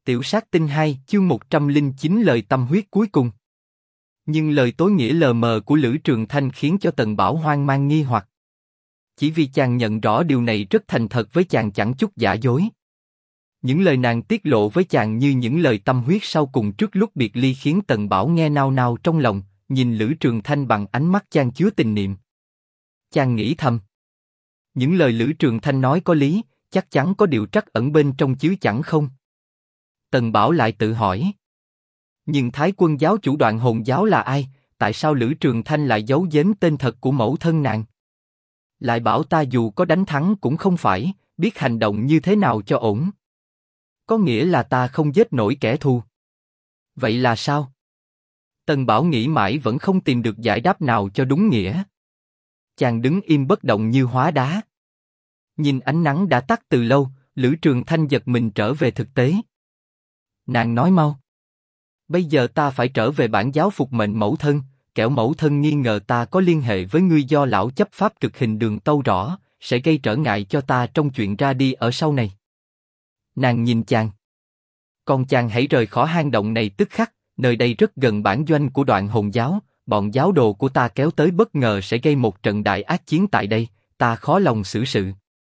Tiểu sát tinh 2, chương 109 lời tâm huyết cuối cùng. Nhưng lời tối nghĩa lờ mờ của Lữ Trường Thanh khiến cho Tần Bảo hoang mang nghi hoặc. Chỉ vì chàng nhận rõ điều này rất thành thật với chàng chẳng chút giả dối. Những lời nàng tiết lộ với chàng như những lời tâm huyết sau cùng trước lúc biệt ly khiến Tần Bảo nghe nao nao trong lòng, nhìn Lữ Trường Thanh bằng ánh mắt chan chứa tình niệm. Chàng nghĩ thầm. Những lời Lữ Trường Thanh nói có lý, chắc chắn có điều trắc ẩn bên trong chứ chẳng không? Tần Bảo lại tự hỏi. Nhưng Thái Quân giáo chủ Đoạn Hồn giáo là ai? Tại sao Lữ Trường Thanh lại giấu giếm tên thật của mẫu thân nàng? Lại bảo ta dù có đánh thắng cũng không phải, biết hành động như thế nào cho ổn. Có nghĩa là ta không giết nổi kẻ thù. Vậy là sao? Tần Bảo nghĩ mãi vẫn không tìm được giải đáp nào cho đúng nghĩa. Chàng đứng im bất động như hóa đá. Nhìn ánh nắng đã tắt từ lâu, Lữ Trường Thanh giật mình trở về thực tế. Nàng nói mau. Bây giờ ta phải trở về bản giáo phục mệnh mẫu thân, kẻo mẫu thân nghi ngờ ta có liên hệ với ngươi do lão chấp pháp cực hình Đường tâu rõ, sẽ gây trở ngại cho ta trong chuyện ra đi ở sau này. Nàng nhìn chàng. Còn chàng hãy rời khỏi hang động này tức khắc, nơi đây rất gần bản doanh của Đoạn Hồn giáo, bọn giáo đồ của ta kéo tới bất ngờ sẽ gây một trận đại ác chiến tại đây, ta khó lòng xử sự.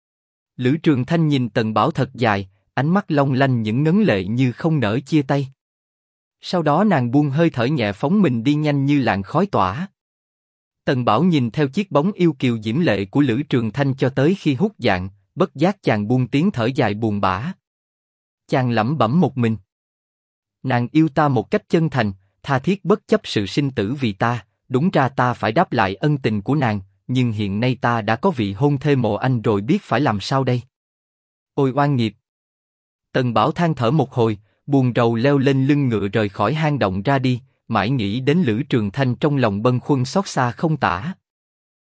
Lữ Trường Thanh nhìn Tần Bảo thật dài, ánh mắt long lanh những ngấn lệ như không nỡ chia tay. Sau đó nàng buông hơi thở nhẹ phóng mình đi nhanh như làn khói tỏa. Tần Bảo nhìn theo chiếc bóng yêu kiều diễm lệ của Lữ Trường Thanh cho tới khi hút dạng, bất giác chàng buông tiếng thở dài buồn bã. Chàng lẩm bẩm một mình. Nàng yêu ta một cách chân thành, tha thiết bất chấp sự sinh tử vì ta, đúng ra ta phải đáp lại ân tình của nàng, nhưng hiện nay ta đã có vị hôn thê Mộ Anh rồi biết phải làm sao đây. Ôi oan nghiệt! Tần Bảo than thở một hồi, buồn rầu leo lên lưng ngựa rời khỏi hang động ra đi, mãi nghĩ đến Lữ Trường Thanh trong lòng bâng khuâng xót xa không tả.